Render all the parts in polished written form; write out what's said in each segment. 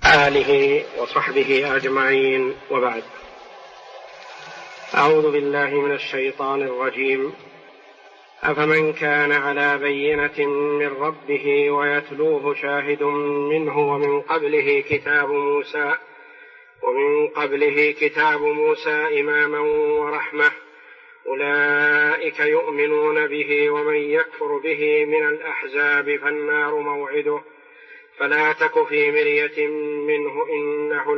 آله وصحبه أجمعين، وبعد. أعوذ بالله من الشيطان الرجيم. أفمن كان على بينة من ربه ويتلوه شاهد منه ومن قبله كتاب موسى إماما ورحمة أولئك يؤمنون به، ومن يكفر به من الأحزاب فالنار موعده فلا تك في مرية منه إنه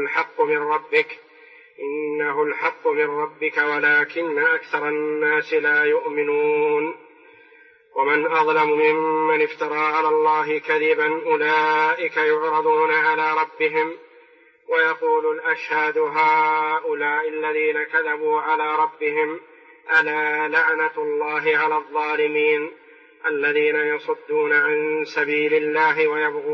الحق من ربك ولكن أكثر الناس لا يؤمنون. ومن أظلم ممن افترى على الله كذبا أولئك يعرضون على ربهم ويقول الأشهاد هؤلاء الذين كذبوا على ربهم ألا لعنة الله على الظالمين الذين يصدون عن سبيل الله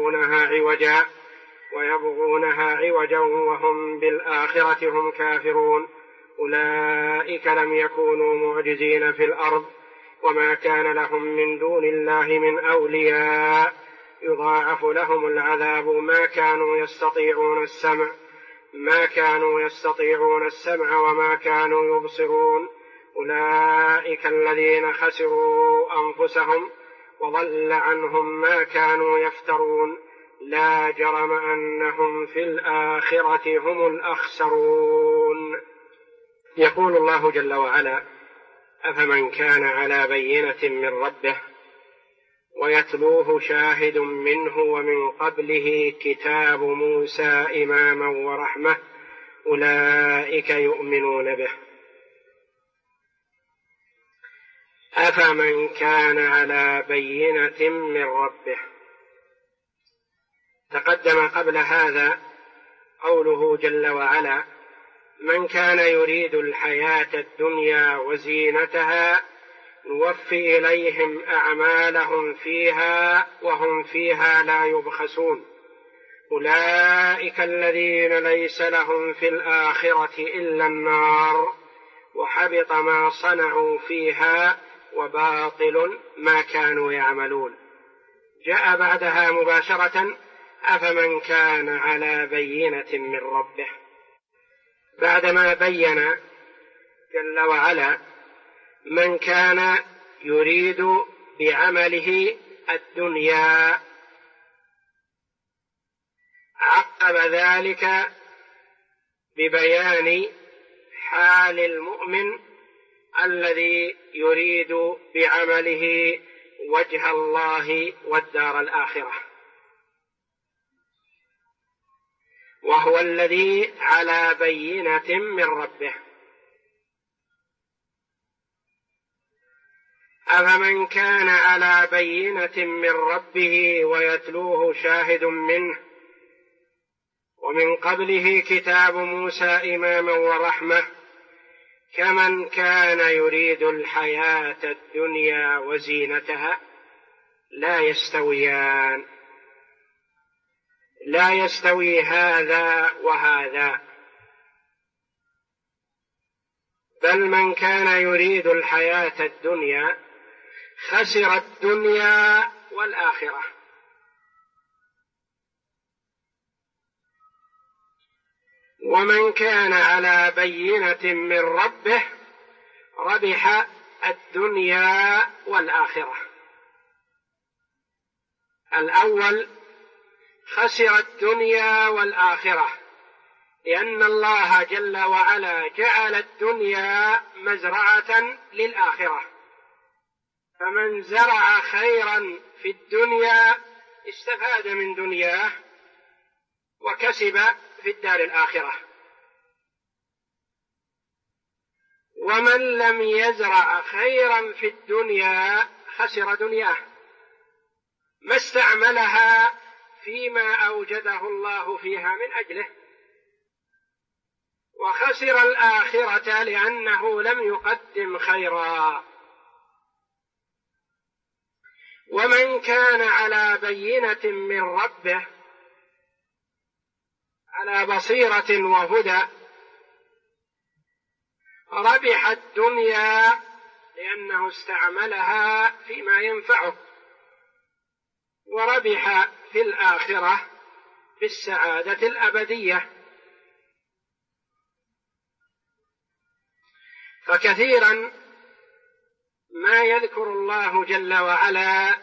ويبغونها عوجا وهم بالآخرة هم كافرون. أولئك لم يكونوا معجزين في الأرض وما كان لهم من دون الله من أولياء يضاعف لهم العذاب ما كانوا يستطيعون السمع وما كانوا يبصرون. أولئك الذين خسروا أنفسهم وضل عنهم ما كانوا يفترون. لا جرم أنهم في الآخرة هم الأخسرون. يقول الله جل وعلا: أفمن كان على بينة من ربه ويتلوه شاهد منه ومن قبله كتاب موسى إماما ورحمة أولئك يؤمنون به. أفمن كان على بينة من ربه. تقدم قبل هذا قوله جل وعلا: من كان يريد الحياة الدنيا وزينتها نوفي إليهم أعمالهم فيها وهم فيها لا يبخسون. أولئك الذين ليس لهم في الآخرة إلا النار وحبط ما صنعوا فيها وباطل ما كانوا يعملون. جاء بعدها مباشرة: أفمن كان على بينة من ربه، بعدما بين جل وعلا من كان يريد بعمله الدنيا، عقب ذلك ببيان حال المؤمن الذي يريد بعمله وجه الله والدار الآخرة، وهو الذي على بينة من ربه. أفمن كان على بينة من ربه ويتلوه شاهد منه ومن قبله كتاب موسى إماما ورحمة كمن كان يريد الحياة الدنيا وزينتها لا يستويان، لا يستوي هذا وهذا، بل من كان يريد الحياة الدنيا خسر الدنيا والآخرة. ومن كان على بينة من ربه ربح الدنيا والآخرة. الأول خسر الدنيا والآخرة لأن الله جل وعلا جعل الدنيا مزرعة للآخرة، فمن زرع خيرا في الدنيا استفاد من دنياه وكسب في الدار الآخرة، ومن لم يزرع خيرا في الدنيا خسر دنياه، ما استعملها فيما أوجده الله فيها من أجله، وخسر الآخرة لأنه لم يقدم خيرا. ومن كان على بينة من ربه على بصيرة وهدى ربح الدنيا لأنه استعملها فيما ينفعه، وربح في الآخرة بالسعادة الأبدية. فكثيرا ما يذكر الله جل وعلا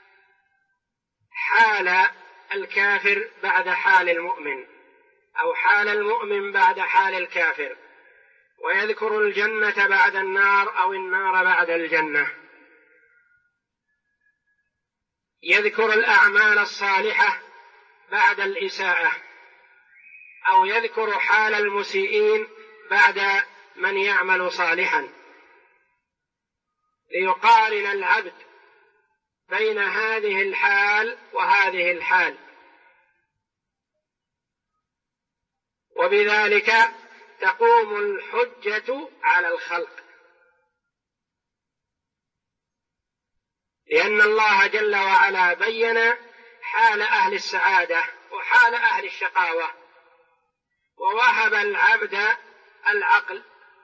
حال الكافر بعد حال المؤمن، أو حال المؤمن بعد حال الكافر، ويذكر الجنة بعد النار أو النار بعد الجنة، يذكر الأعمال الصالحة بعد الإساءة، أو يذكر حال المسيئين بعد من يعمل صالحا، ليقارن العبد بين هذه الحال وهذه الحال، وبذلك تقوم الحجة على الخلق، لأن الله جل وعلا بين حال أهل السعادة وحال أهل الشقاوة، ووهب العبد العقل،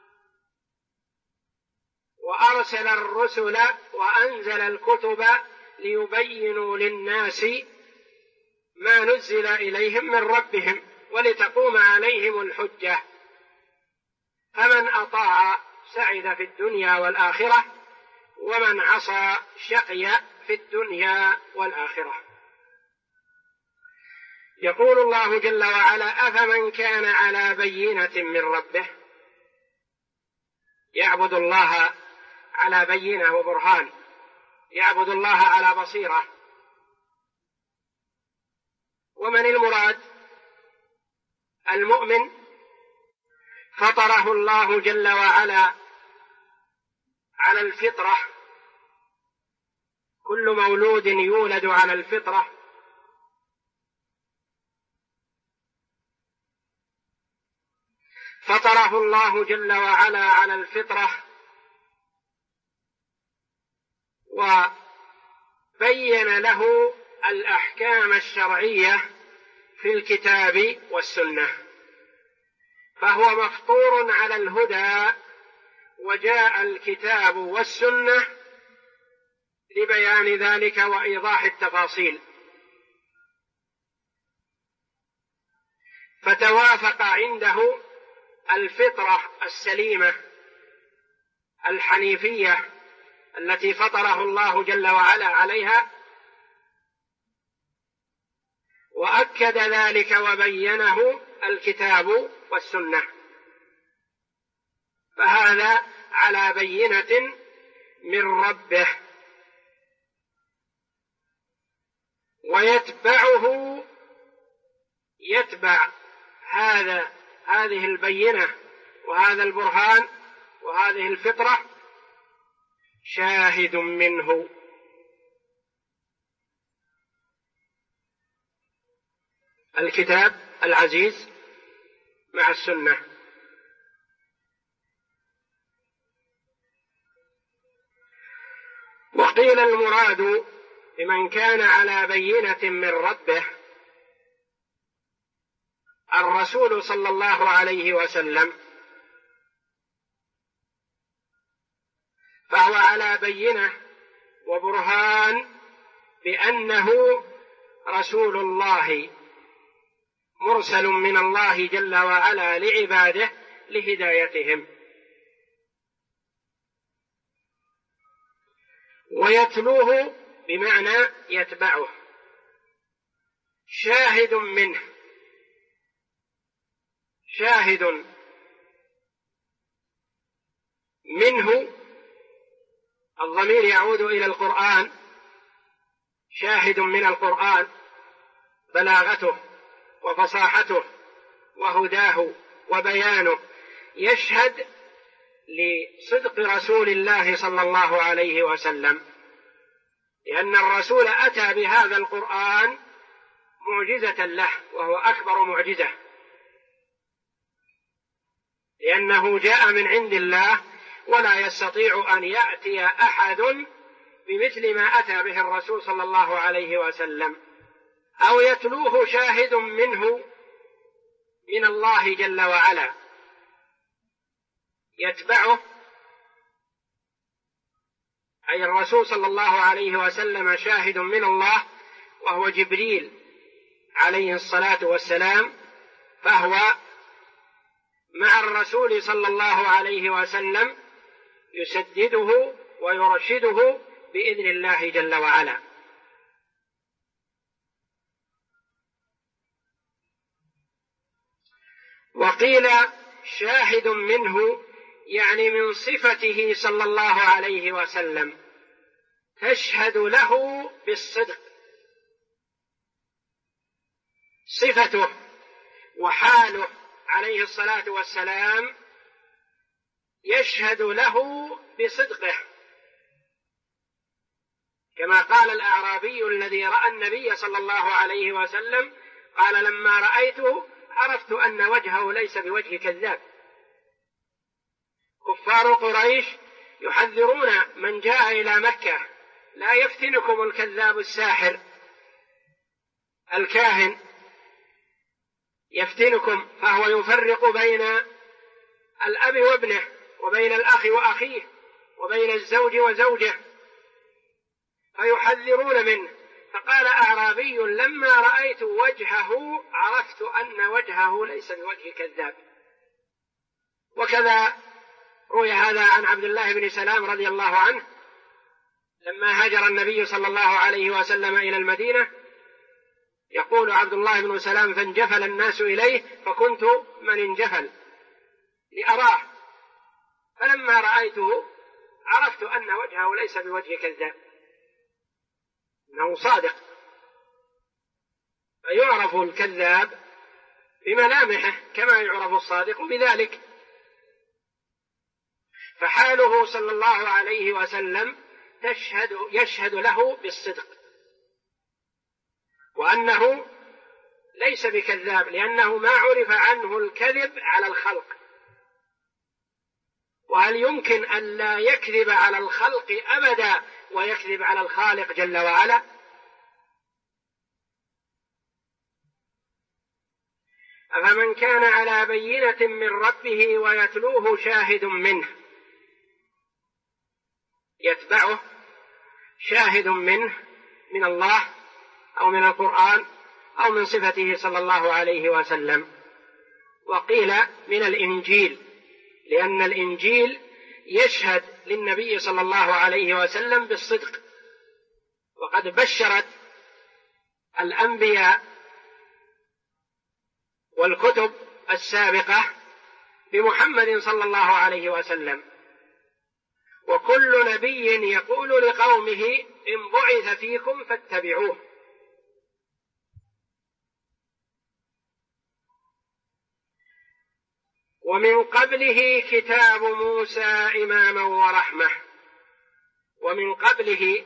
وأرسل الرسل وأنزل الكتب ليبينوا للناس ما نزل إليهم من ربهم ولتقوم عليهم الحجة. فمن أطاع سعد في الدنيا والآخرة، ومن عصى شقي في الدنيا والآخرة. يقول الله جل وعلا: أفمن كان على بينة من ربه، يعبد الله على بينة وبرهان، يعبد الله على بصيرة. ومن المراد؟ المؤمن فطره الله جل وعلا على الفطرة، كل مولود يولد على الفطرة، فطره الله جل وعلا على الفطرة، وبين له الأحكام الشرعية في الكتاب والسنة، فهو مفطور على الهدى، وجاء الكتاب والسنة لبيان ذلك وإيضاح التفاصيل، فتوافق عنده الفطرة السليمة الحنيفية التي فطره الله جل وعلا عليها، وأكد ذلك وبينه الكتاب والسنة، فهذا على بينة من ربه. ويتبعه، يتبع هذه البينة وهذا البرهان وهذه الفطرة شاهد منه، الكتاب العزيز مع السنة. وقيل المراد بمن كان على بينة من ربه الرسول صلى الله عليه وسلم، فهو على بينة وبرهان بأنه رسول الله مرسل من الله جل وعلا لعباده لهدايتهم. ويتلوه بمعنى يتبعه، شاهد منه، شاهد منه، الضمير يعود إلى القرآن، شاهد من القرآن بلاغته وفصاحته وهداه وبيانه، يشهد لصدق رسول الله صلى الله عليه وسلم، لأن الرسول أتى بهذا القرآن معجزة له، وهو أكبر معجزة، لأنه جاء من عند الله، ولا يستطيع أن يأتي أحد بمثل ما أتى به الرسول صلى الله عليه وسلم. أو يتلوه شاهد منه من الله جل وعلا، يتبعه أي الرسول صلى الله عليه وسلم شاهد من الله، وهو جبريل عليه الصلاة والسلام فهو مع الرسول صلى الله عليه وسلم يسدده ويرشده بإذن الله جل وعلا. وقيل شاهد منه يعني من صفته صلى الله عليه وسلم، تشهد له بالصدق، صفته وحاله عليه الصلاة والسلام يشهد له بصدقه، كما قال الأعرابي الذي رأى النبي صلى الله عليه وسلم قال لما رأيته عرفت أن وجهه ليس بوجه كذاب. كفار قريش يحذرون من جاء إلى مكة لا يفتنكم الكذاب الساحر الكاهن، يفتنكم، فهو يفرق بين الأب وابنه وبين الأخ وأخيه وبين الزوج وزوجه، فيحذرون منه. فقال أعرابي لما رأيت وجهه عرفت أن وجهه ليس بوجه كذاب. وكذا روي هذا عن عبد الله بن سلام رضي الله عنه لما هاجر النبي صلى الله عليه وسلم إلى المدينة، يقول عبد الله بن سلام فانجفل الناس إليه فكنت من انجفل لأراه، فلما رأيته عرفت أن وجهه ليس بوجه كذاب، إنه صادق. فيعرف الكذاب بملامحه كما يعرف الصادق بذلك. فحاله صلى الله عليه وسلم يشهد له بالصدق، وأنه ليس بكذاب، لأنه ما عرف عنه الكذب على الخلق. وهل يمكن أن لا يكذب على الخلق أبدا ويكذب على الخالق جل وعلا؟ أفمن كان على بينة من ربه ويتلوه شاهد منه، يتبعه شاهد منه من الله أو من القرآن أو من صفته صلى الله عليه وسلم. وقيل من الإنجيل، لأن الإنجيل يشهد للنبي صلى الله عليه وسلم بالصدق، وقد بشرت الأنبياء والكتب السابقة بمحمد صلى الله عليه وسلم. وكل نبي يقول لقومه إن بعث فيكم فاتبعوه. ومن قبله كتاب موسى إماما ورحمة. ومن قبله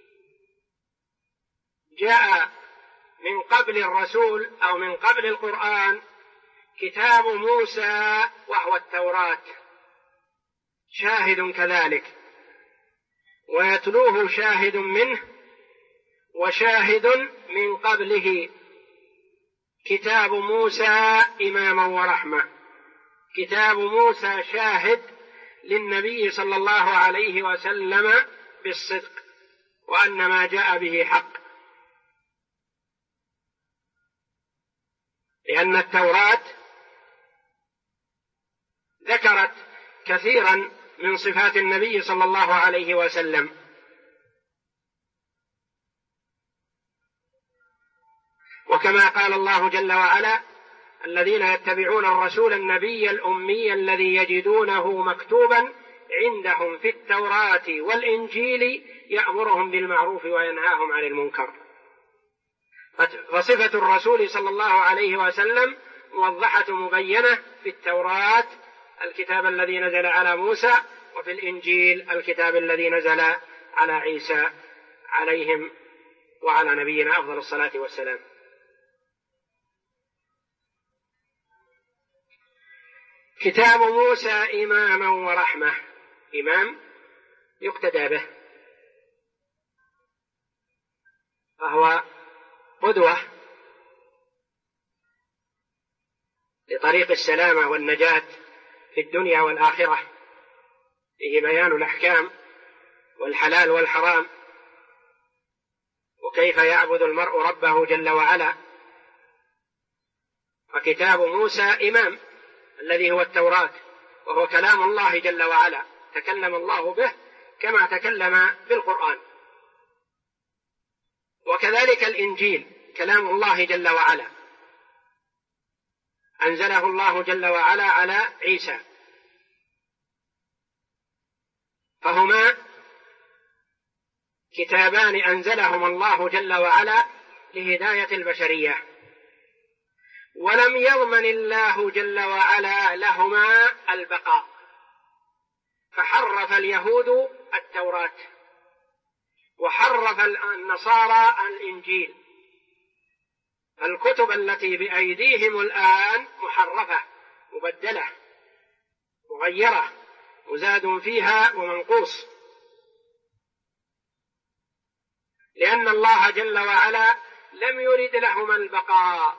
جاء من قبل الرسول أو من قبل القرآن كتاب موسى وهو التوراة، شاهد كذلك، ويتلوه شاهد منه وشاهد من قبله كتاب موسى إماما ورحمة. كتاب موسى شاهد للنبي صلى الله عليه وسلم بالصدق وأن ما جاء به حق، لأن التوراة ذكرت كثيرا من صفات النبي صلى الله عليه وسلم، وكما قال الله جل وعلا الذين يتبعون الرسول النبي الأمي الذي يجدونه مكتوبا عندهم في التوراة والإنجيل يأمرهم بالمعروف وينهاهم عن المنكر. فصفة الرسول صلى الله عليه وسلم موضحة مبينة في التوراة الكتاب الذي نزل على موسى، وفي الإنجيل الكتاب الذي نزل على عيسى عليهم وعلى نبينا أفضل الصلاة والسلام. كتاب موسى إماما ورحمة، إمام يقتدى به، فهو قدوة لطريق السلامة والنجاة في الدنيا والآخرة، فيه بيان الأحكام والحلال والحرام، وكيف يعبد المرء ربه جل وعلا وكتاب موسى إمام الذي هو التوراة، وهو كلام الله جل وعلا، تكلم الله به كما تكلم بالقرآن. وكذلك الإنجيل كلام الله جل وعلا، أنزله الله جل وعلا على عيسى، فهما كتابان أنزلهما الله جل وعلا لهداية البشرية، ولم يضمن الله جل وعلا لهما البقاء، فحرف اليهود التوراة وحرف النصارى الإنجيل. الكتب التي بأيديهم الآن محرفة مبدلة مغيرة مزاد فيها ومنقوص، لأن الله جل وعلا لم يرد لهما البقاء،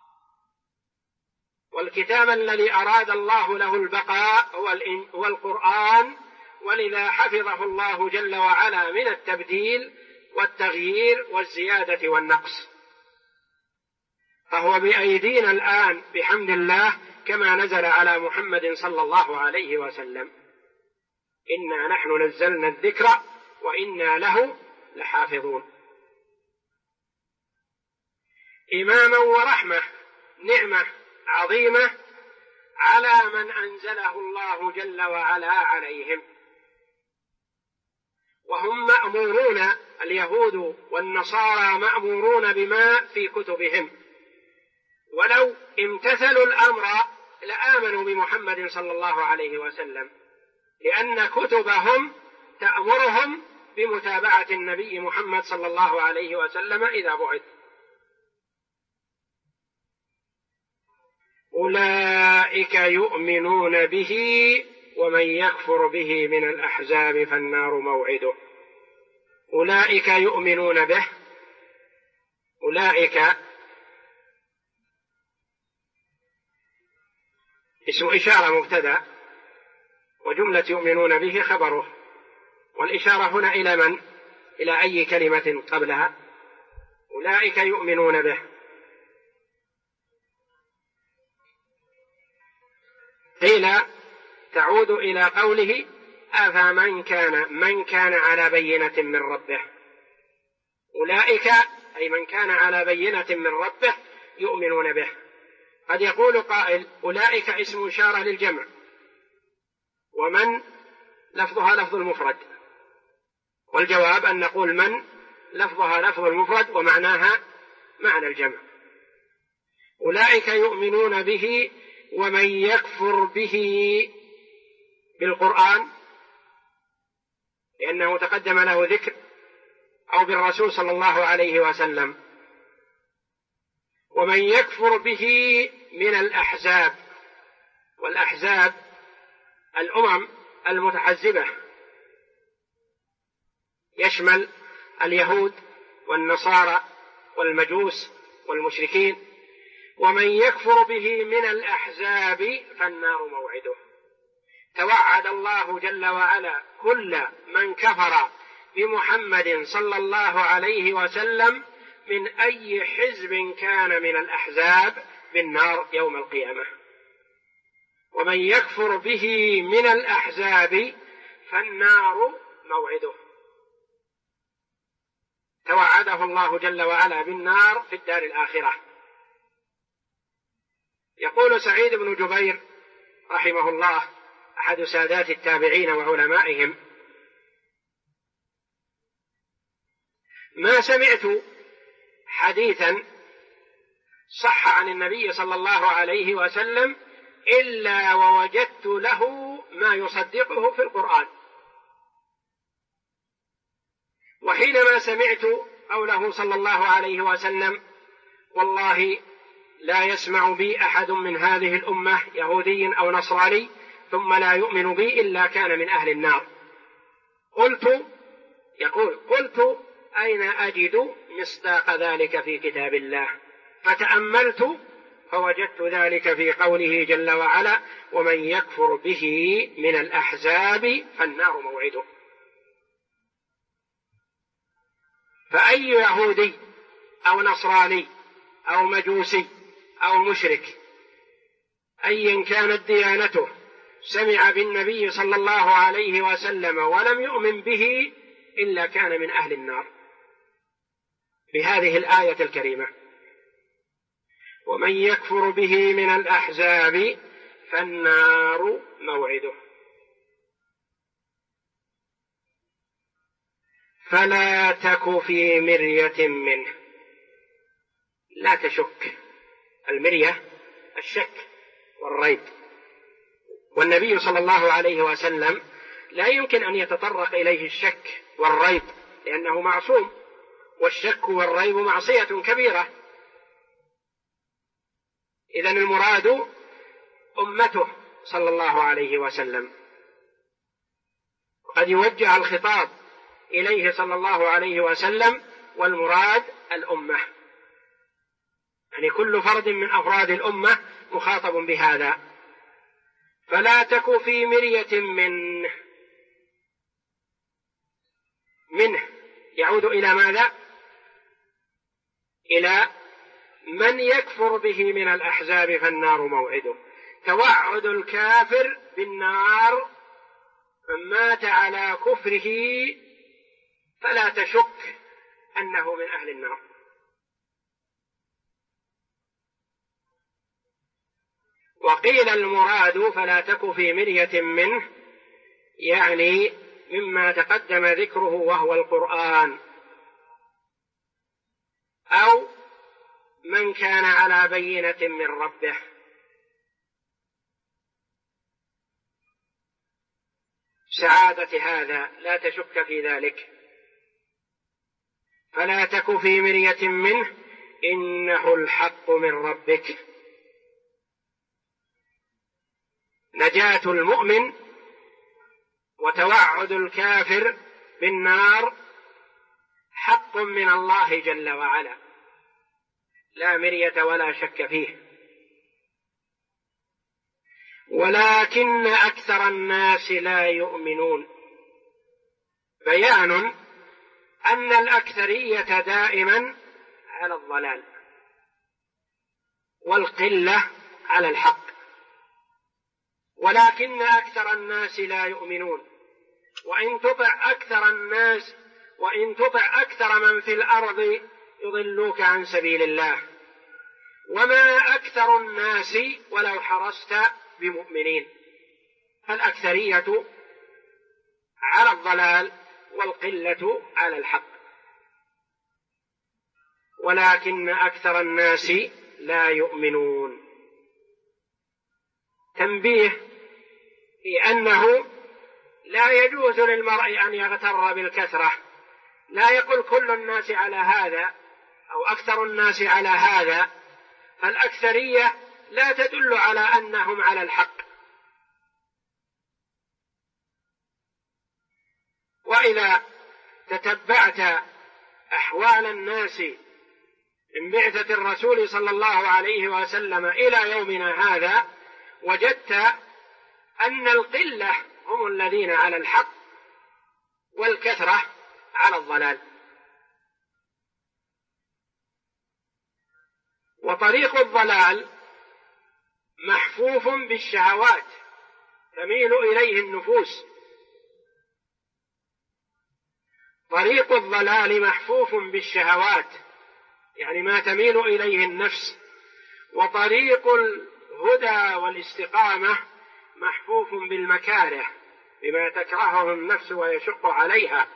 والكتاب الذي أراد الله له البقاء هو القرآن، ولذا حفظه الله جل وعلا من التبديل والتغيير والزيادة والنقص، فهو بأيدينا الآن بحمد الله كما نزل على محمد صلى الله عليه وسلم: إنا نحن نزلنا الذكر وإنا له لحافظون. إماما ورحمة، نعمة عظيمة على من أنزله الله جل وعلا عليهم، وهم مأمورون، اليهود والنصارى مأمورون بما في كتبهم، ولو امتثلوا الأمر لآمنوا بمحمد صلى الله عليه وسلم، لأن كتبهم تأمرهم بمتابعة النبي محمد صلى الله عليه وسلم إذا بعث. أولئك يؤمنون به ومن يكفر به من الأحزاب فالنار موعده. أولئك يؤمنون به، أولئك اسم إشارة مبتدأ، وجملة يؤمنون به خبره، والإشارة هنا إلى من؟ إلى أي كلمة قبلها؟ أولئك يؤمنون به. قيل تعود إلى قوله: أفمن كان على بينة من ربه. أولئك أي من كان على بينة من ربه يؤمنون به. قد يقول قائل: أولئك اسم إشارة للجمع، ومن لفظها لفظ المفرد، والجواب أن نقول من لفظها لفظ المفرد ومعناها معنى الجمع. أولئك يؤمنون به ومن يكفر به بالقرآن، لأنه تقدم له ذكر، أو بالرسول صلى الله عليه وسلم، ومن يكفر به من الأحزاب، والأحزاب الأمم المتحزبة، يشمل اليهود والنصارى والمجوس والمشركين. ومن يكفر به من الأحزاب فالنار موعده. توعد الله جل وعلا كل من كفر بمحمد صلى الله عليه وسلم من أي حزب كان من الأحزاب بالنار يوم القيامة. ومن يكفر به من الأحزاب فالنار موعده. توعده الله جل وعلا بالنار في الدار الآخرة. يقول سعيد بن جبير رحمه الله، أحد سادات التابعين وعلمائهم: ما سمعت حديثا صح عن النبي صلى الله عليه وسلم إلا ووجدت له ما يصدقه في القرآن. وحينما سمعت قوله صلى الله عليه وسلم: والله لا يسمع بي أحد من هذه الأمة يهودي أو نصراني ثم لا يؤمن بي إلا كان من أهل النار، قلت أين أجد مصداق ذلك في كتاب الله؟ فتأملت فوجدت ذلك في قوله جل وعلا: ومن يكفر به من الأحزاب فالنار موعده. فأي يهودي أو نصراني أو مجوسي أو مشرك أيا كانت ديانته سمع بالنبي صلى الله عليه وسلم ولم يؤمن به إلا كان من أهل النار بهذه الآية الكريمة: ومن يكفر به من الأحزاب فالنار موعده. فلا تك في مرية منه، لا تشك. المرية الشك والريب، والنبي صلى الله عليه وسلم لا يمكن أن يتطرق إليه الشك والريب لأنه معصوم، والشك والريب معصية كبيرة. إذن المراد أمته صلى الله عليه وسلم، قد يوجه الخطاب إليه صلى الله عليه وسلم والمراد الأمة، يعني كل فرد من أفراد الأمة مخاطب بهذا. فلا تك في مرية منه يعود إلى ماذا؟ إلى من يكفر به من الأحزاب فالنار موعده. توعد الكافر بالنار من مات على كفره فلا تشك أنه من أهل النار. وقيل المراد فلا تك في مرية منه يعني مما تقدم ذكره وهو القرآن، أو من كان على بينة من ربه. سعادة هذا لا تشك في ذلك. فلا تك في مرية منه إنه الحق من ربك. نجاة المؤمن وتوعد الكافر بالنار حق من الله جل وعلا، لا مرية ولا شك فيه. ولكن أكثر الناس لا يؤمنون. بيان أن الأكثرية دائما على الضلال والقلة على الحق، ولكن أكثر الناس لا يؤمنون. وإن تطع أكثر الناس، وإن تطع أكثر من في الأرض يضلوك عن سبيل الله، وما أكثر الناس ولو حرصت بمؤمنين. فالأكثرية على الضلال والقلة على الحق، ولكن أكثر الناس لا يؤمنون. تنبيه في أنه لا يجوز للمرء أن يغتر بالكثرة، لا يقول كل الناس على هذا أو أكثر الناس على هذا، فالأكثرية لا تدل على أنهم على الحق. وإذا تتبعت أحوال الناس من بعثة الرسول صلى الله عليه وسلم إلى يومنا هذا وجدت أن القلة هم الذين على الحق والكثرة على الضلال. وطريق الضلال محفوف بالشهوات تميل إليه النفوس. طريق الضلال محفوف بالشهوات يعني ما تميل إليه النفس. وطريق الهدى والاستقامة محفوف بالمكاره بما تكرهه النفس ويشق عليها.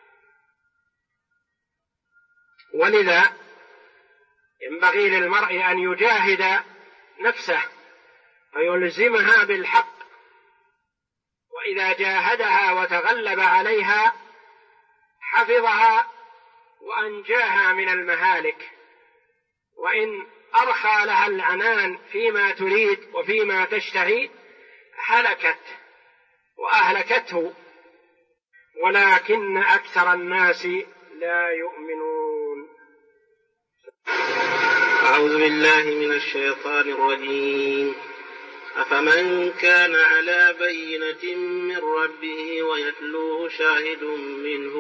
ولذا ينبغي للمرء أن يجاهد نفسه ويلزمها بالحق، وإذا جاهدها وتغلب عليها حفظها وأنجاها من المهالك. وإن أرخى لها العنان فيما تريد وفيما تشتهي هلكت وأهلكته. ولكن أكثر الناس لا يؤمنون. أعوذ بالله من الشيطان الرجيم. أفمن كان على بينة من ربه ويتلوه شاهد منه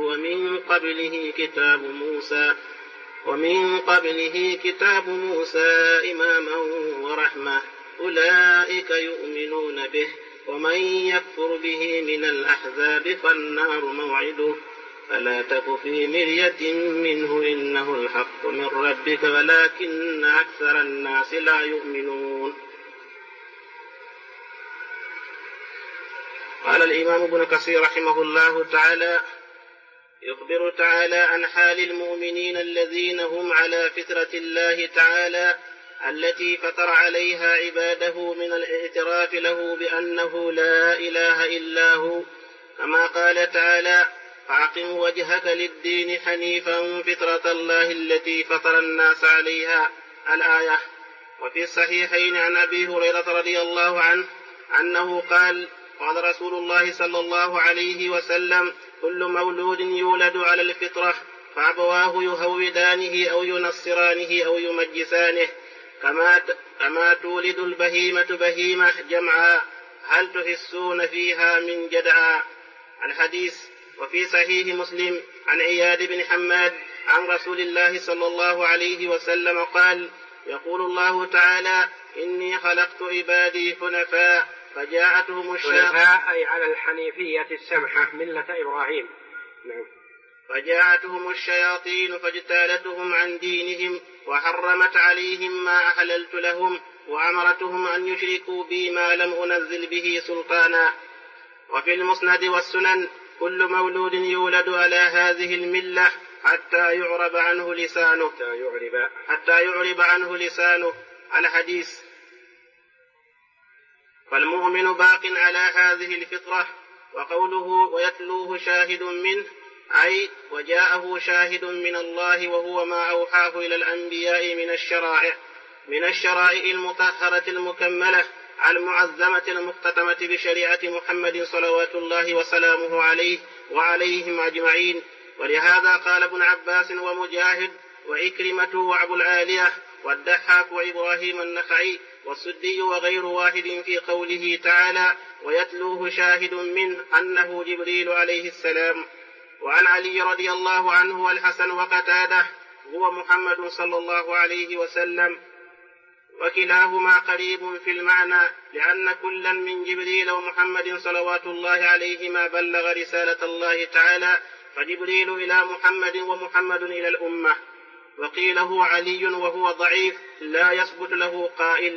ومن قبله كتاب موسى إماما ورحمة أولئك يؤمنون به، ومن يكفر به من الأحزاب فالنار موعده، فلا تك في مرية منه إنه الحق من ربك ولكن أكثر الناس لا يؤمنون. قال الإمام ابن كثير رحمه الله تعالى: يخبر تعالى عن حال المؤمنين الذين هم على فطرة الله تعالى التي فطر عليها عباده من الاعتراف له بأنه لا إله إلا هو، كما قال تعالى: فأقم وجهك للدين حنيفا فطرة الله التي فطر الناس عليها، الآية. وفي الصحيحين عن أبي هريرة رضي الله عنه أنه قال: قال رسول الله صلى الله عليه وسلم: كل مولود يولد على الفطرة، فأبواه يهودانه أو ينصرانه أو يمجسانه، كما تولد البهيمة بهيمة جمعاء، هل تحسون فيها من جدعاء، الحديث. وفي صحيح مسلم عن عياد بن حماد عن رسول الله صلى الله عليه وسلم قال: يقول الله تعالى: إني خلقت عبادي حنفاء فجاءتهم حنفاء أي على الحنيفية السمحة ملة إبراهيم. نعم. فجاءتهم الشياطين فاجتالتهم عن دينهم وحرمت عليهم ما أحللت لهم وأمرتهم أن يشركوا بي ما لم أنزل به سلطانا. وفي المسند والسنن: كل مولود يولد على هذه الملة حتى يعرب عنه لسانه، الحديث. فالمؤمن باق على هذه الفطرة. وقوله ويتلوه شاهد منه أي وجاءه شاهد من الله، وهو ما أوحاه إلى الأنبياء من الشرائع المطهرة المكملة المعظمة المختتمة بشريعة محمد صلوات الله وسلامه عليه وعليهم أجمعين. ولهذا قال ابن عباس ومجاهد وعكرمة وأبو العالية والضحاك وإبراهيم النخعي والسدي وغير واحد في قوله تعالى: ويتلوه شاهد منه أنه جبريل عليه السلام. وعن علي رضي الله عنه والحسن وقتاده هو محمد صلى الله عليه وسلم، وكلاهما قريب في المعنى، لأن كلا من جبريل ومحمد صلوات الله عليهما بلغ رسالة الله تعالى، فجبريل إلى محمد ومحمد إلى الأمة. وقيل هو علي وهو ضعيف لا يثبت له قائل،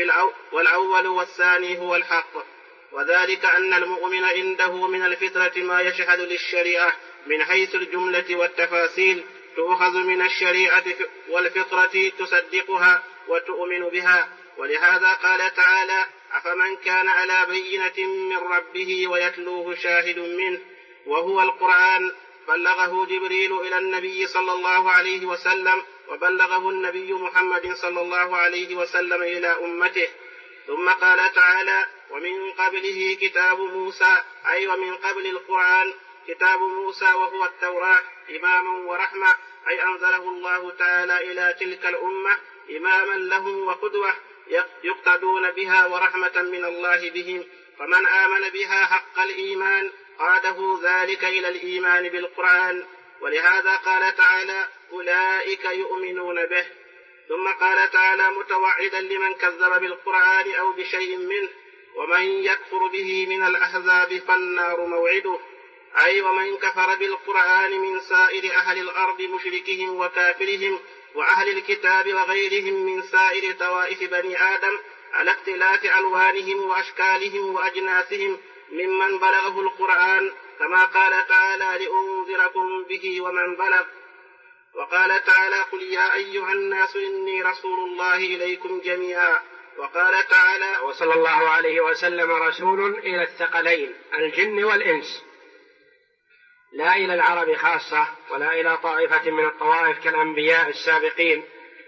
والأول والثاني هو الحق. وذلك أن المؤمن عنده من الفطرة ما يشهد للشريعة من حيث الجملة والتفاصيل، تؤخذ من الشريعة والفطرة تصدقها وتؤمن بها. ولهذا قال تعالى: أفمن كان على بينة من ربه ويتلوه شاهد منه وهو القرآن، بلغه جبريل إلى النبي صلى الله عليه وسلم، وبلغه النبي محمد صلى الله عليه وسلم إلى أمته. ثم قال تعالى: ومن قبله كتاب موسى، أي ومن قبل القرآن كتاب موسى وهو التوراة إماما ورحمة، أي أنزله الله تعالى إلى تلك الأمة إماما لهم وقدوة يقتدون بها ورحمة من الله بهم، فمن آمن بها حق الإيمان قاده ذلك إلى الإيمان بالقرآن. ولهذا قال تعالى: أولئك يؤمنون به. ثم قال تعالى متوعدا لمن كذب بالقرآن أو بشيء منه: ومن يكفر به من الأحزاب فالنار موعده، أي ومن كفر بالقرآن من سائر أهل الأرض مشركهم وكافرهم وأهل الكتاب وغيرهم من سائر طوائف بني آدم على اختلاف ألوانهم وأشكالهم وأجناسهم ممن بلغه القرآن، كما قال تعالى: لأنذركم به ومن بلغ. وقال تعالى: قل يا أيها الناس إني رسول الله إليكم جميعا. وقال تعالى: وصلى الله عليه وسلم رسول إلى الثقلين الجن والإنس، لا إلى العرب خاصة ولا إلى طائفة من الطوائف كالأنبياء السابقين.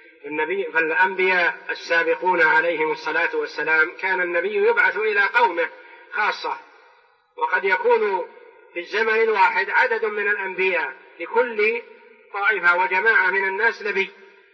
فالأنبياء السابقون عليهم الصلاة والسلام كان النبي يبعث إلى قومه خاصة، وقد يكون في الزمن الواحد عدد من الأنبياء لكل طائفة وجماعة من الناس نبي.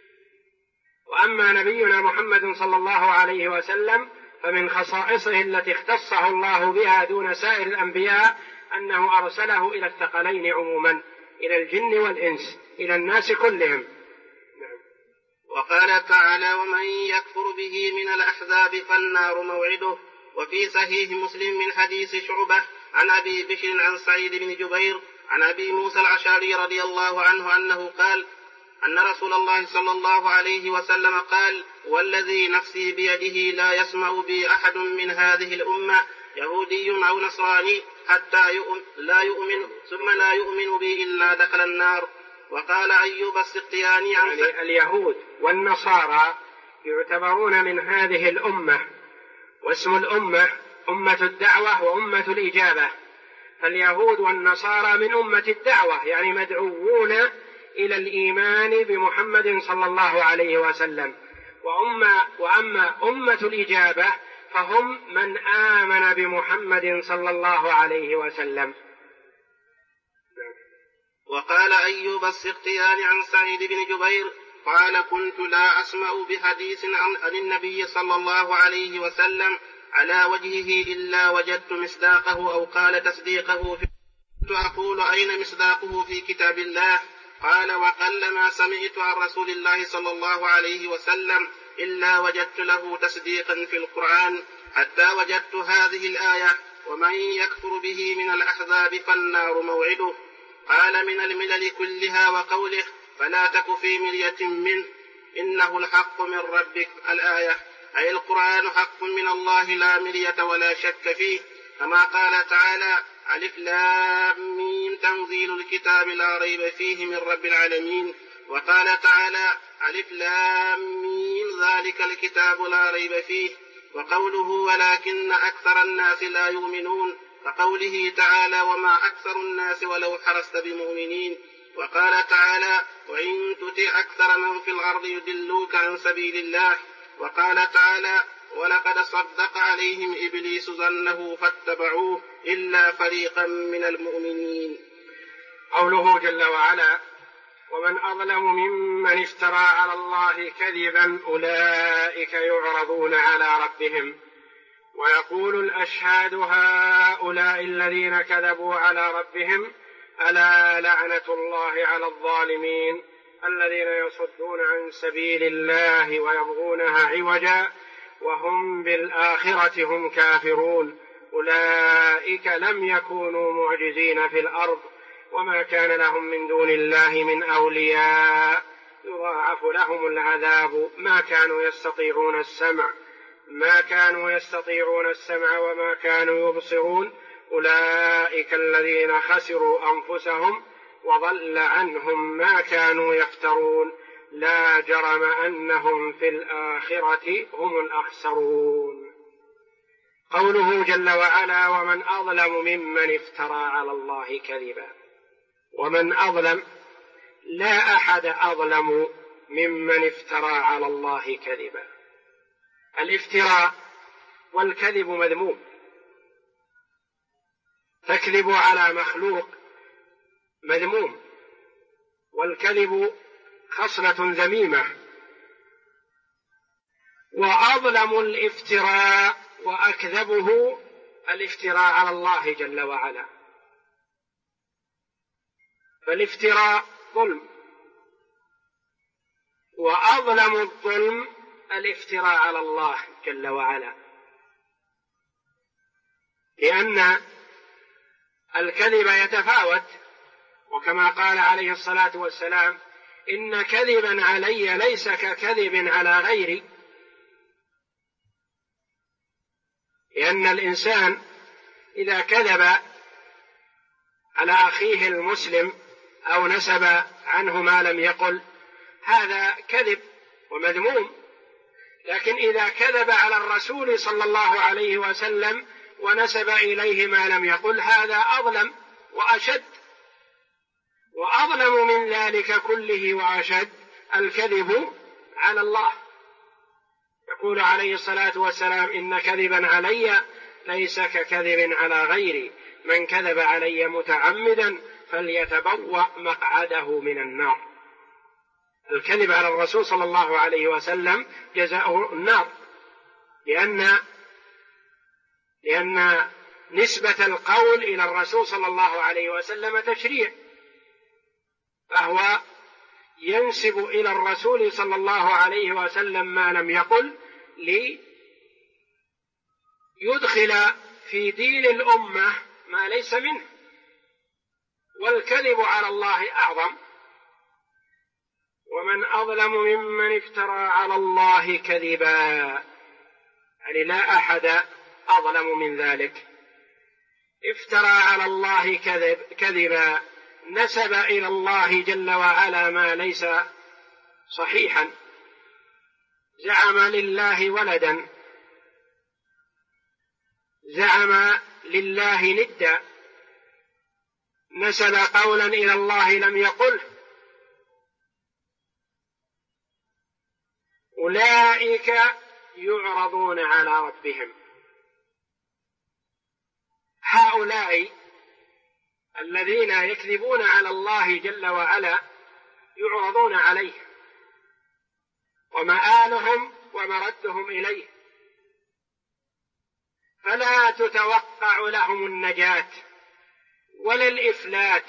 وأما نبينا محمد صلى الله عليه وسلم فمن خصائصه التي اختصه الله بها دون سائر الأنبياء أنه أرسله إلى الثقلين عموما، إلى الجن والإنس، إلى الناس كلهم. وقال تعالى ومن يكفر به من الأحزاب فالنار موعده. وفي صحيح مسلم من حديث شعبة عن أبي بشر عن سعيد بن جبير عن أبي موسى الأشعري رضي الله عنه أنه قال أن رسول الله صلى الله عليه وسلم قال والذي نفسي بيده لا يسمع بي أحد من هذه الأمة يهودي أو نصراني حتى لا يؤمن ثم لا يؤمن بي إلا دخل النار. وقال أيوب السختياني يعني اليهود والنصارى يعتبرون من هذه الأمة، واسم الأمة أمة الدعوة وأمة الإجابة، فاليهود والنصارى من أمة الدعوة يعني مدعوون إلى الإيمان بمحمد صلى الله عليه وسلم، وأما أمة الإجابة فهم من آمن بمحمد صلى الله عليه وسلم. وقال أيوب السختياني عن سعيد بن جبير قال كنت لا أسمع بحديث عن النبي صلى الله عليه وسلم على وجهه إلا وجدت مصداقه أو قال تصديقه كنت أقول أين مصداقه في كتاب الله؟ قال وقلما سمعت عن رسول الله صلى الله عليه وسلم إلا وجدت له تصديقا في القرآن حتى وجدت هذه الآية ومن يكفر به من الأحزاب فالنار موعده. قال من الملل كلها وقوله فلا تك في مرية منه إنه الحق من ربك الآية، أي القرآن حق من الله لا مرية ولا شك فيه، كما قال تعالى ألف لام ميم تنزيل الكتاب لا ريب فيه من رب العالمين. وقال تعالى ألف لام ميم ذلك الكتاب لا ريب فيه. وقوله ولكن أكثر الناس لا يؤمنون كقوله تعالى وما أكثر الناس ولو حرصت بمؤمنين. وقال تعالى وإن تطع أكثر من في الأرض يضلوك عن سبيل الله. وقال تعالى ولقد صدق عليهم إبليس ظنه فاتبعوه إلا فريقا من المؤمنين. قوله جل وعلا ومن أظلم ممن افترى على الله كذبا أولئك يعرضون على ربهم ويقول الأشهاد هؤلاء الذين كذبوا على ربهم ألا لعنة الله على الظالمين الذين يصدون عن سبيل الله ويبغونها عوجا وهم بالآخرة هم كافرون أولئك لم يكونوا معجزين في الأرض وما كان لهم من دون الله من أولياء يضاعف لهم العذاب ما كانوا يستطيعون السمع وما كانوا يبصرون أولئك الذين خسروا أنفسهم وضل عنهم ما كانوا يفترون لا جرم أنهم في الآخرة هم الأخسرون. قوله جل وعلا ومن أظلم ممن افترى على الله كذبا، ومن أظلم لا أحد أظلم ممن افترى على الله كذبا. الافتراء والكذب مذموم، تكذب على مخلوق مذموم، والكذب خصلة ذميمة. وأظلم الافتراء وأكذبه الافتراء على الله جل وعلا، فالافتراء ظلم، وأظلم الظلم الافتراء على الله جل وعلا، لأن الكذب يتفاوت، وكما قال عليه الصلاة والسلام إن كذبا علي ليس ككذب على غيري، لأن الإنسان إذا كذب على أخيه المسلم أو نسب عنه ما لم يقل هذا كذب ومذموم، لكن إذا كذب على الرسول صلى الله عليه وسلم ونسب إليه ما لم يقل هذا أظلم وأشد. وأظلم من ذلك كله وأشد الكذب على الله. يقول عليه الصلاة والسلام إن كذبا علي ليس ككذب على غيري، من كذب علي متعمدا فليتبوأ مقعده من النار. الكذب على الرسول صلى الله عليه وسلم جزاؤه النار، لأن نسبة القول إلى الرسول صلى الله عليه وسلم تشريع، فهو ينسب إلى الرسول صلى الله عليه وسلم ما لم يقل ليدخل في دين الأمة ما ليس منه، والكذب على الله أعظم. ومن أظلم ممن افترى على الله كذبا، يعني لا أحد أظلم من ذلك. افترى على الله كذبا، نسب إلى الله جل وعلا ما ليس صحيحا، زعم لله ولدا، زعم لله ندا، نسب قولا إلى الله لم يقله. أولئك يعرضون على ربهم. هؤلاء الذين يكذبون على الله جل وعلا يعرضون عليه، ومآلهم ومردهم إليه، فلا تتوقع لهم النجاة ولا الإفلات،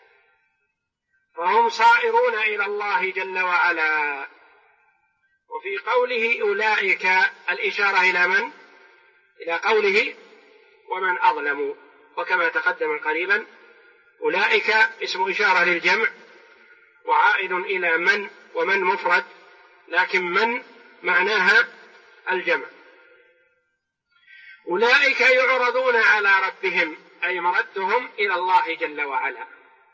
فهم صائرون إلى الله جل وعلا. وفي قوله أولئك الإشارة إلى من؟ إلى قوله ومن أظلم، وكما تقدم قريبا أولئك اسم إشارة للجمع وعائد إلى من، ومن مفرد، لكن من معناها الجمع. أولئك يعرضون على ربهم، أي مردهم إلى الله جل وعلا.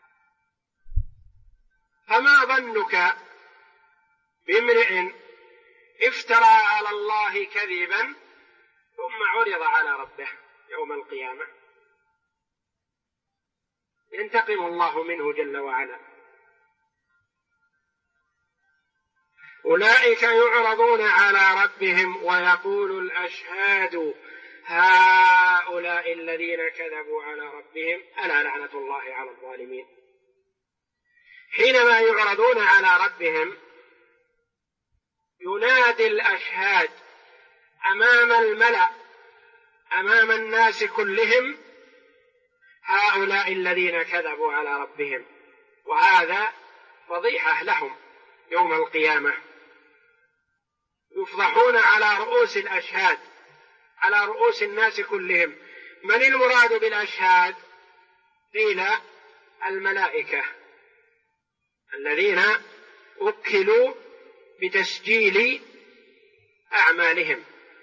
فما ظنك بامرئ افترى على الله كذبا ثم عرض على ربه يوم القيامة؟ ينتقم الله منه جل وعلا. أولئك يعرضون على ربهم ويقول الأشهاد هؤلاء الذين كذبوا على ربهم ألا لعنة الله على الظالمين. حينما يعرضون على ربهم ينادي الأشهاد أمام الملأ، أمام الناس كلهم، هؤلاء الذين كذبوا على ربهم، وهذا فضيحة لهم يوم القيامة. يفضحون على رؤوس الأشهاد، على رؤوس الناس كلهم. من المراد بالأشهاد؟ قيل الملائكة الذين وكلوا بتسجيل أعمالهم،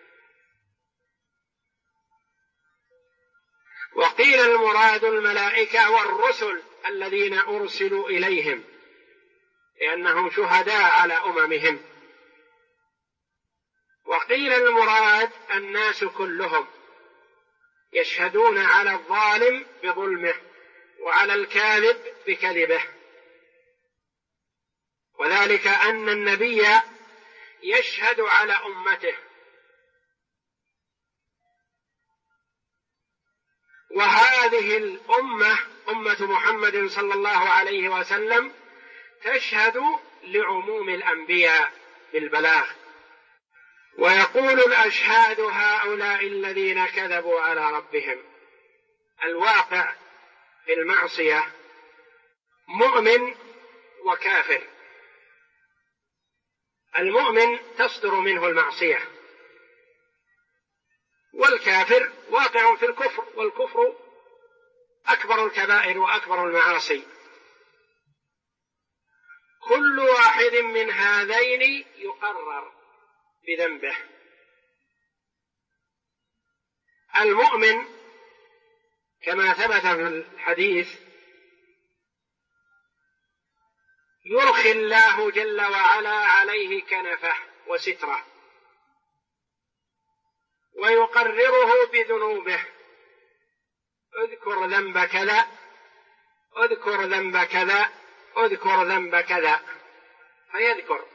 وقيل المراد الملائكة والرسل الذين أرسلوا إليهم، لأنهم شهداء على أممهم. وقيل المراد الناس كلهم يشهدون على الظالم بظلمه وعلى الكاذب بكذبه، وذلك أن النبي يشهد على أمته، وهذه الأمة أمة محمد صلى الله عليه وسلم تشهد لعموم الأنبياء بالبلاغ. ويقول الأشهاد هؤلاء الذين كذبوا على ربهم. الواقع في المعصية مؤمن وكافر. المؤمن تصدر منه المعصية، والكافر واقع في الكفر، والكفر أكبر الكبائر وأكبر المعاصي. كل واحد من هذين يقرر بذنبه. المؤمن كما ثبت في الحديث يرخي الله جل وعلا عليه كنفه وستره ويقرره بذنوبه، اذكر ذنب كذا، اذكر ذنب كذا، اذكر ذنب كذا، فيذكر.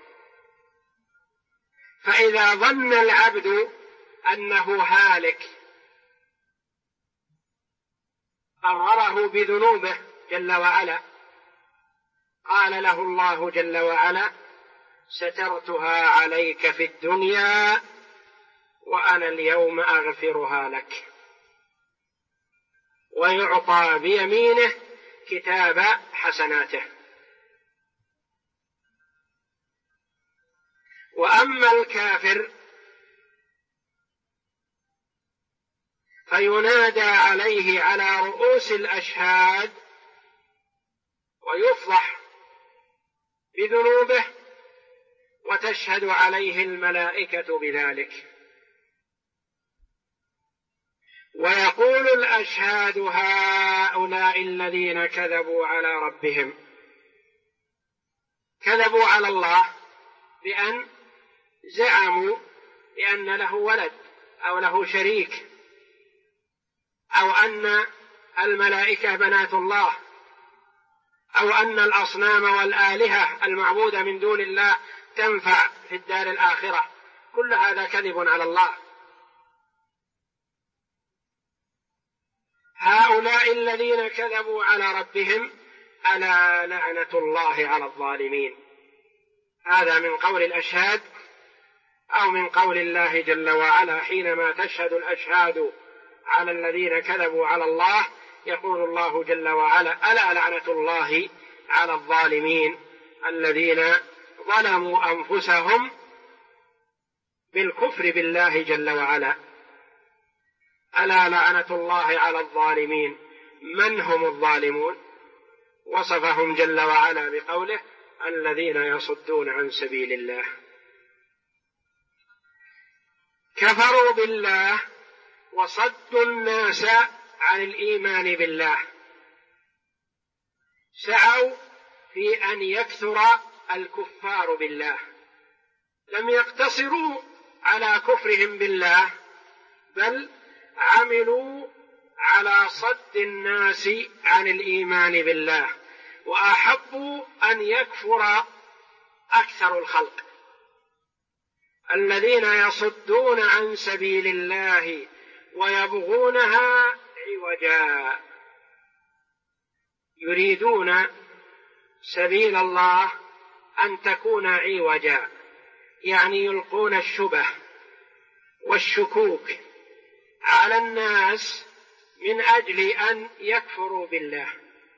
فإذا ظن العبد أنه هالك قرره بذنوبه جل وعلا، قال له الله جل وعلا سترتها عليك في الدنيا وأنا اليوم أغفرها لك، ويعطى بيمينه كتاب حسناته. وأما الكافر فينادى عليه على رؤوس الأشهاد ويفضح بذنوبه وتشهد عليه الملائكة بذلك، ويقول الأشهاد هؤلاء الذين كذبوا على ربهم، كذبوا على الله بأن زعموا بأن له ولد أو له شريك، أو أن الملائكة بنات الله، أو أن الأصنام والآلهة المعبودة من دون الله تنفع في الدار الآخرة. كل هذا كذب على الله. هؤلاء الذين كذبوا على ربهم ألا لعنة الله على الظالمين. هذا من قول الأشهاد أو من قول الله جل وعلا حينما تشهد الأشهاد على الذين كذبوا على الله، يقول الله جل وعلا ألا لعنة الله على الظالمين الذين ظلموا أنفسهم بالكفر بالله جل وعلا. ألا لعنة الله على الظالمين. من هم الظالمون؟ وصفهم جل وعلا بقوله الذين يصدون عن سبيل الله. كفروا بالله وصدوا الناس عن الإيمان بالله، سعوا في أن يكثر الكفار بالله، لم يقتصروا على كفرهم بالله بل عملوا على صد الناس عن الإيمان بالله، وأحبوا أن يكفر أكثر الخلق. الذين يصدون عن سبيل الله ويبغونها عوجا، يريدون سبيل الله أن تكون عوجا، يعني يلقون الشبه والشكوك على الناس من أجل أن يكفروا بالله.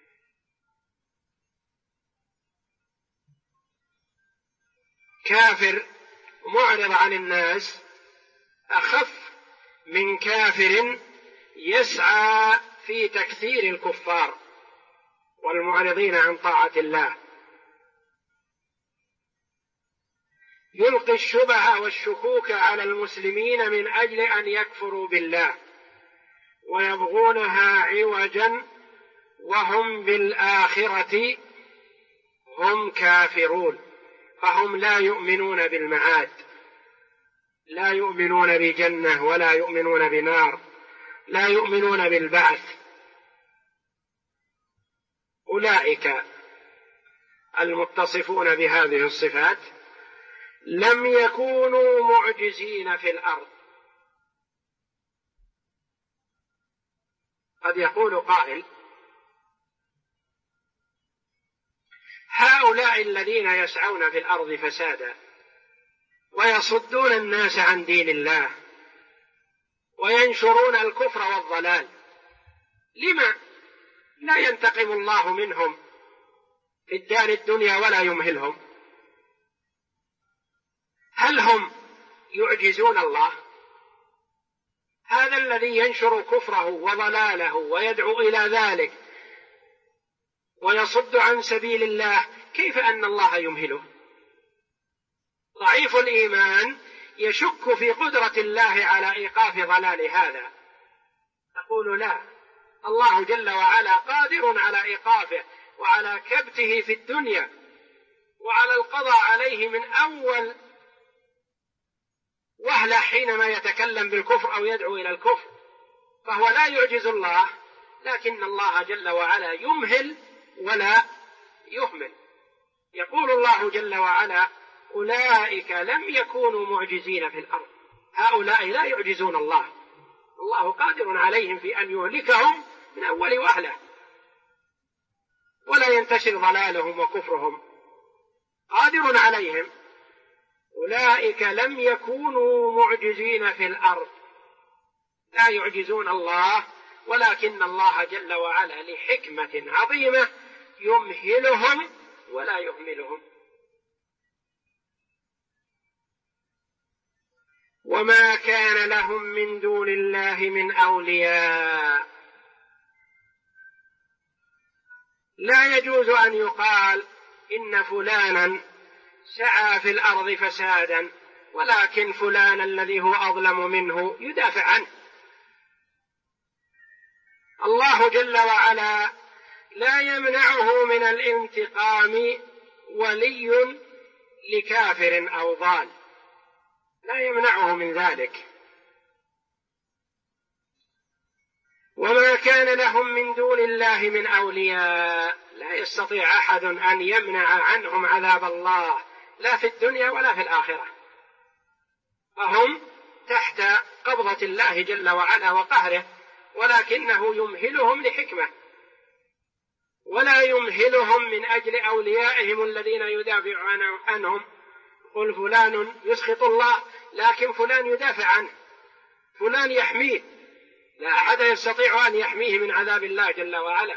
كافر معرض عن الناس أخف من كافر يسعى في تكثير الكفار والمعرضين عن طاعة الله، يلقي الشبه والشكوك على المسلمين من أجل أن يكفروا بالله، ويبغونها عوجا وهم بالآخرة هم كافرون، فهم لا يؤمنون بالمعاد، لا يؤمنون بجنة ولا يؤمنون بنار، لا يؤمنون بالبعث. أولئك المتصفون بهذه الصفات لم يكونوا معجزين في الأرض. قد يقول قائل هؤلاء الذين يسعون في الأرض فسادا ويصدون الناس عن دين الله وينشرون الكفر والضلال، لما لا ينتقم الله منهم في الدار الدنيا ولا يمهلهم؟ هل هم يعجزون الله؟ هذا الذي ينشر كفره وضلاله ويدعو إلى ذلك ويصد عن سبيل الله، كيف أن الله يمهله؟ ضعيف الإيمان يشك في قدرة الله على إيقاف ضلال هذا، تقول لا، الله جل وعلا قادر على إيقافه وعلى كبته في الدنيا وعلى القضاء عليه من أول وهلة حينما يتكلم بالكفر أو يدعو إلى الكفر، فهو لا يعجز الله، لكن الله جل وعلا يمهل ولا يهمل. يقول الله جل وعلا أولئك لم يكونوا معجزين في الأرض. هؤلاء لا يعجزون الله، الله قادر عليهم في أن يهلكهم من أول وهلة ولا ينتشر ضلالهم وكفرهم، قادر عليهم. أولئك لم يكونوا معجزين في الأرض، لا يعجزون الله، ولكن الله جل وعلا لحكمة عظيمة يمهلهم ولا يهملهم. وما كان لهم من دون الله من أولياء. لا يجوز أن يقال إن فلانا سعى في الأرض فسادا ولكن فلان الذي هو أظلم منه يدافع عنه. الله جل وعلا لا يمنعه من الانتقام ولي لكافر أو ضال، لا يمنعه من ذلك. وما كان لهم من دون الله من أولياء، لا يستطيع أحد أن يمنع عنهم عذاب الله لا في الدنيا ولا في الآخرة، فهم تحت قبضة الله جل وعلا وقهره، ولكنه يمهلهم لحكمة، ولا يمهلهم من أجل أوليائهم الذين يدافع عنهم. قل فلان يسخط الله، لكن فلان يدافع عنه، فلان يحميه، لا أحد يستطيع أن يحميه من عذاب الله جل وعلا.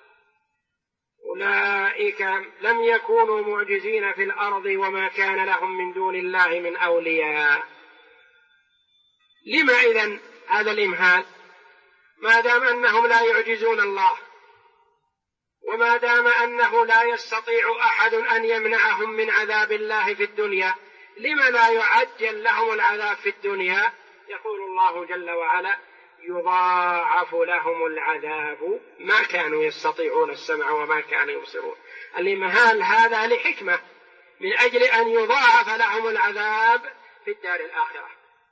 أولئك لم يكونوا معجزين في الأرض وما كان لهم من دون الله من أولياء. لما إذن هذا الإمهال؟ ما دام أنهم لا يعجزون الله، وما دام أنه لا يستطيع أحد أن يمنعهم من عذاب الله في الدنيا، لما لا يعجل لهم العذاب في الدنيا؟ يقول الله جل وعلا: يضاعف لهم العذاب ما كانوا يستطيعون السمع وما كانوا يبصرون. الإمهال هذا لحكمة، من أجل أن يضاعف لهم العذاب في الدار الآخرة.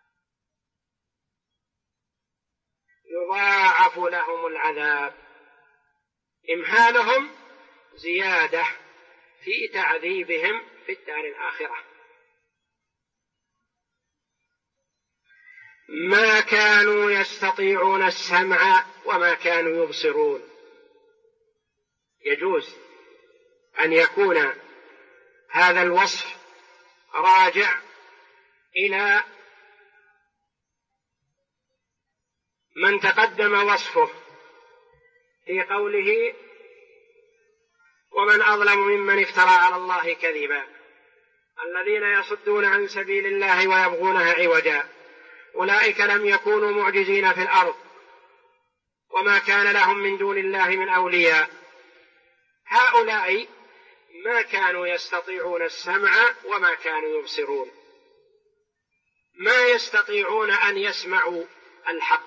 يضاعف لهم العذاب، إمهالهم زيادة في تعذيبهم في الدار الآخرة. ما كانوا يستطيعون السمع وما كانوا يبصرون. يجوز أن يكون هذا الوصف راجع إلى من تقدم وصفه في قوله: ومن أظلم ممن افترى على الله كذبا، الذين يصدون عن سبيل الله ويبغونها عوجا، أولئك لم يكونوا معجزين في الأرض وما كان لهم من دون الله من أولياء. هؤلاء ما كانوا يستطيعون السمع وما كانوا يبصرون، ما يستطيعون أن يسمعوا الحق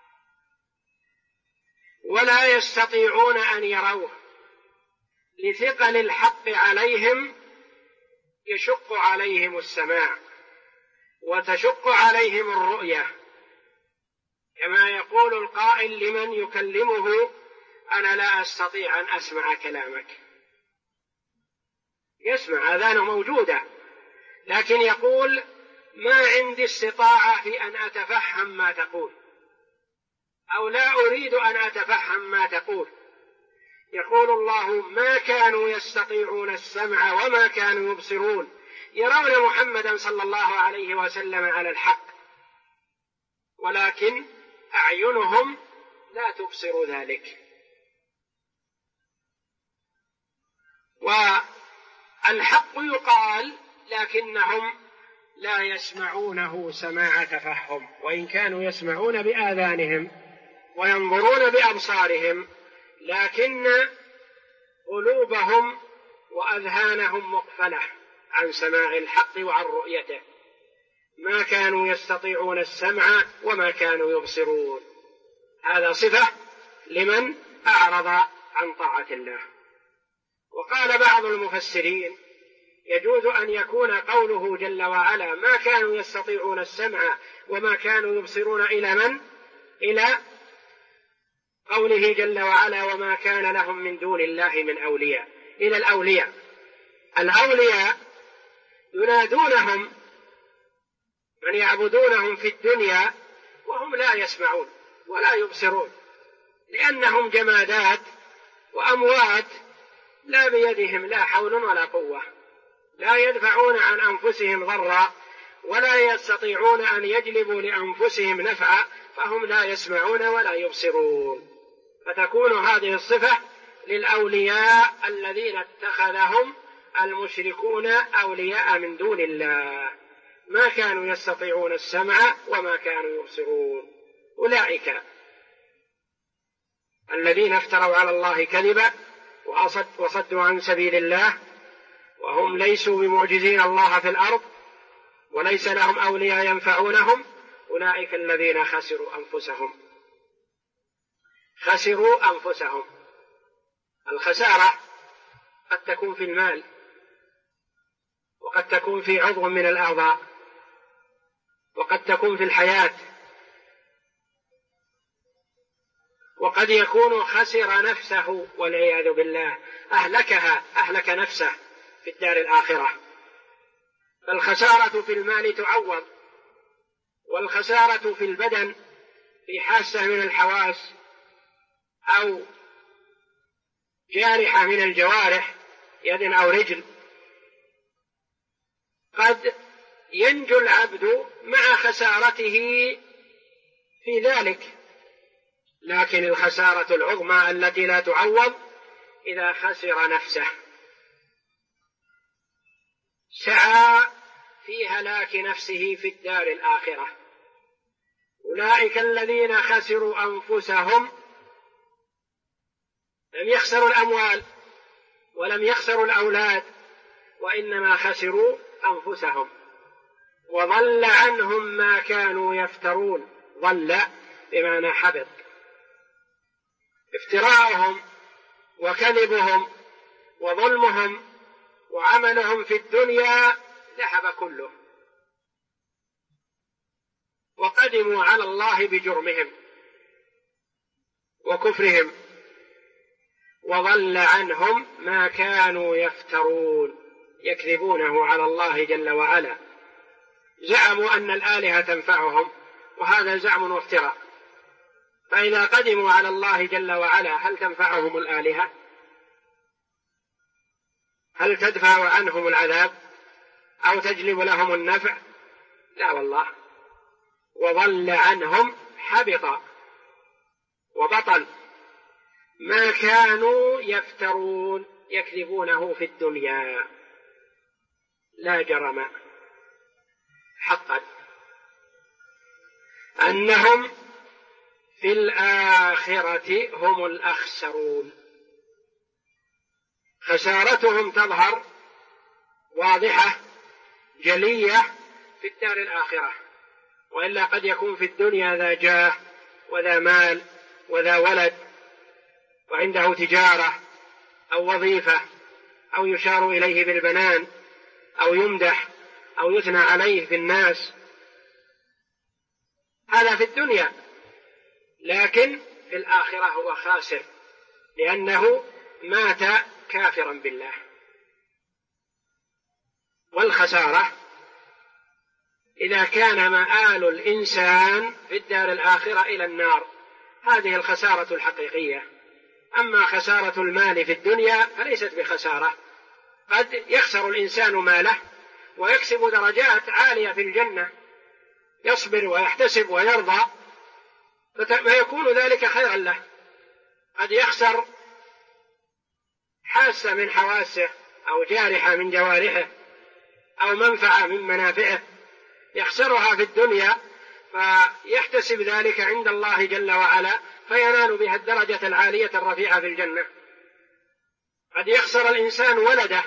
ولا يستطيعون أن يروه، لثقل الحق عليهم يشق عليهم السماع وتشق عليهم الرؤية، كما يقول القائل لمن يكلمه: أنا لا أستطيع أن أسمع كلامك. يسمع، آذانه موجودة، لكن يقول: ما عندي استطاعة في أن أتفهم ما تقول، أو لا أريد أن أتفهم ما تقول. يقول الله: ما كانوا يستطيعون السمع وما كانوا يبصرون، يرون محمدا صلى الله عليه وسلم على الحق، ولكن أعينهم لا تبصر ذلك. والحق يقال، لكنهم لا يسمعونه سماع تفهم، وإن كانوا يسمعون بآذانهم وينظرون بأبصارهم، لكن قلوبهم وأذهانهم مقفلة عن سماع الحق وعن رؤيته. ما كانوا يستطيعون السمع وما كانوا يبصرون. هذا صفة لمن أعرض عن طاعة الله. وقال بعض المفسرين: يجوز أن يكون قوله جل وعلا ما كانوا يستطيعون السمع وما كانوا يبصرون إلى من؟ إلى قوله جل وعلا: وما كان لهم من دون الله من أولياء، إلى الأولياء. الأولياء ينادونهم من يعبدونهم في الدنيا وهم لا يسمعون ولا يبصرون، لأنهم جمادات وأموات لا بيدهم لا حول ولا قوة، لا يدفعون عن أنفسهم ضرا ولا يستطيعون أن يجلبوا لأنفسهم نفعا، فهم لا يسمعون ولا يبصرون. فتكون هذه الصفة للأولياء الذين اتخذهم المشركون أولياء من دون الله. ما كانوا يستطيعون السمع وما كانوا يبصرون. أولئك الذين افتروا على الله كذبا وصدوا عن سبيل الله وهم ليسوا بمعجزين الله في الأرض وليس لهم أولياء ينفعونهم، أولئك الذين خسروا أنفسهم. الخسارة قد تكون في المال، وقد تكون في عضو من الأعضاء، وقد تكون في الحياة، وقد يكون خسر نفسه والعياذ بالله، أهلك نفسه في الدار الآخرة. فالخسارة في المال تعوض، والخسارة في البدن في حاسة من الحواس أو جارحة من الجوارح، يد أو رجل، قد ينجو العبد مع خسارته في ذلك. لكن الخسارة العظمى التي لا تعوض إذا خسر نفسه، سعى في هلاك نفسه في الدار الآخرة. أولئك الذين خسروا أنفسهم، لم يخسروا الأموال ولم يخسروا الأولاد، وإنما خسروا أنفسهم، وضل عنهم ما كانوا يفترون. ضل بمعنى حبط، افتراءهم وكذبهم وظلمهم وعملهم في الدنيا ذهب كله، وقدموا على الله بجرمهم وكفرهم، وضل عنهم ما كانوا يفترون، يكذبونه على الله جل وعلا. زعموا أن الآلهة تنفعهم، وهذا زعم وافتراء. فإذا قدموا على الله جل وعلا هل تنفعهم الآلهة؟ هل تدفع عنهم العذاب أو تجلب لهم النفع؟ لا والله. وضل عنهم، حبط وبطل ما كانوا يفترون، يكذبونه في الدنيا. لا جرم حقا أنهم في الآخرة هم الأخسرون. خسارتهم تظهر واضحة جلية في الدار الآخرة، وإلا قد يكون في الدنيا ذا جاه وذا مال وذا ولد، وعنده تجارة أو وظيفة، أو يشار إليه بالبنان، أو يمدح أو يثنى عليه في الناس، هذا في الدنيا. لكن في الآخرة هو خاسر، لأنه مات كافرا بالله. والخسارة إذا كان مآل الإنسان في الدار الآخرة إلى النار، هذه الخسارة الحقيقية. أما خسارة المال في الدنيا فليست بخسارة، قد يخسر الإنسان ماله ويكسب درجات عالية في الجنة، يصبر ويحتسب ويرضى، فيكون ذلك خيرا له. قد يخسر حاسة من حواسه أو جارحة من جوارحه أو منفعة من منافعه، يخسرها في الدنيا فيحتسب ذلك عند الله جل وعلا، فينال بها الدرجة العالية الرفيعة في الجنة. قد يخسر الإنسان ولده،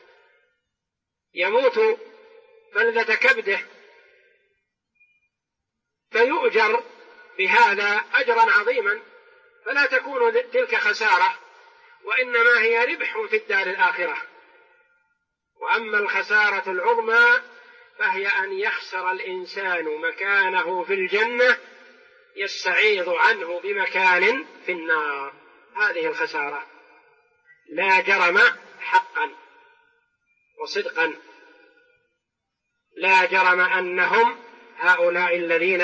يموت فلذة كبده، فيؤجر بهذا أجرا عظيما، فلا تكون تلك خسارة، وإنما هي ربح في الدار الآخرة. وأما الخسارة العظمى فهي أن يخسر الإنسان مكانه في الجنة يستعيض عنه بمكان في النار، هذه الخسارة. لا جرم حقا وصدقا، لا جرم أنهم هؤلاء الذين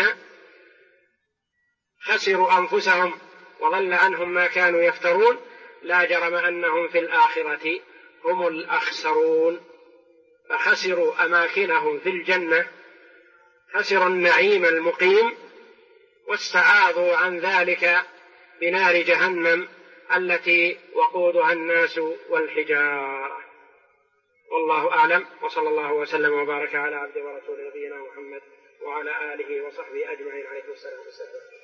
خسروا أنفسهم وضل عنهم ما كانوا يفترون، لا جرم أنهم في الآخرة هم الأخسرون، فخسروا أماكنهم في الجنة، خسروا النعيم المقيم، واستعاضوا عن ذلك بنار جهنم التي وقودها الناس والحجارة. والله أعلم، وصلى الله وسلم وبارك على عبده ورسوله نبينا محمد وعلى آله وصحبه أجمعين عليه الصلاة والسلام.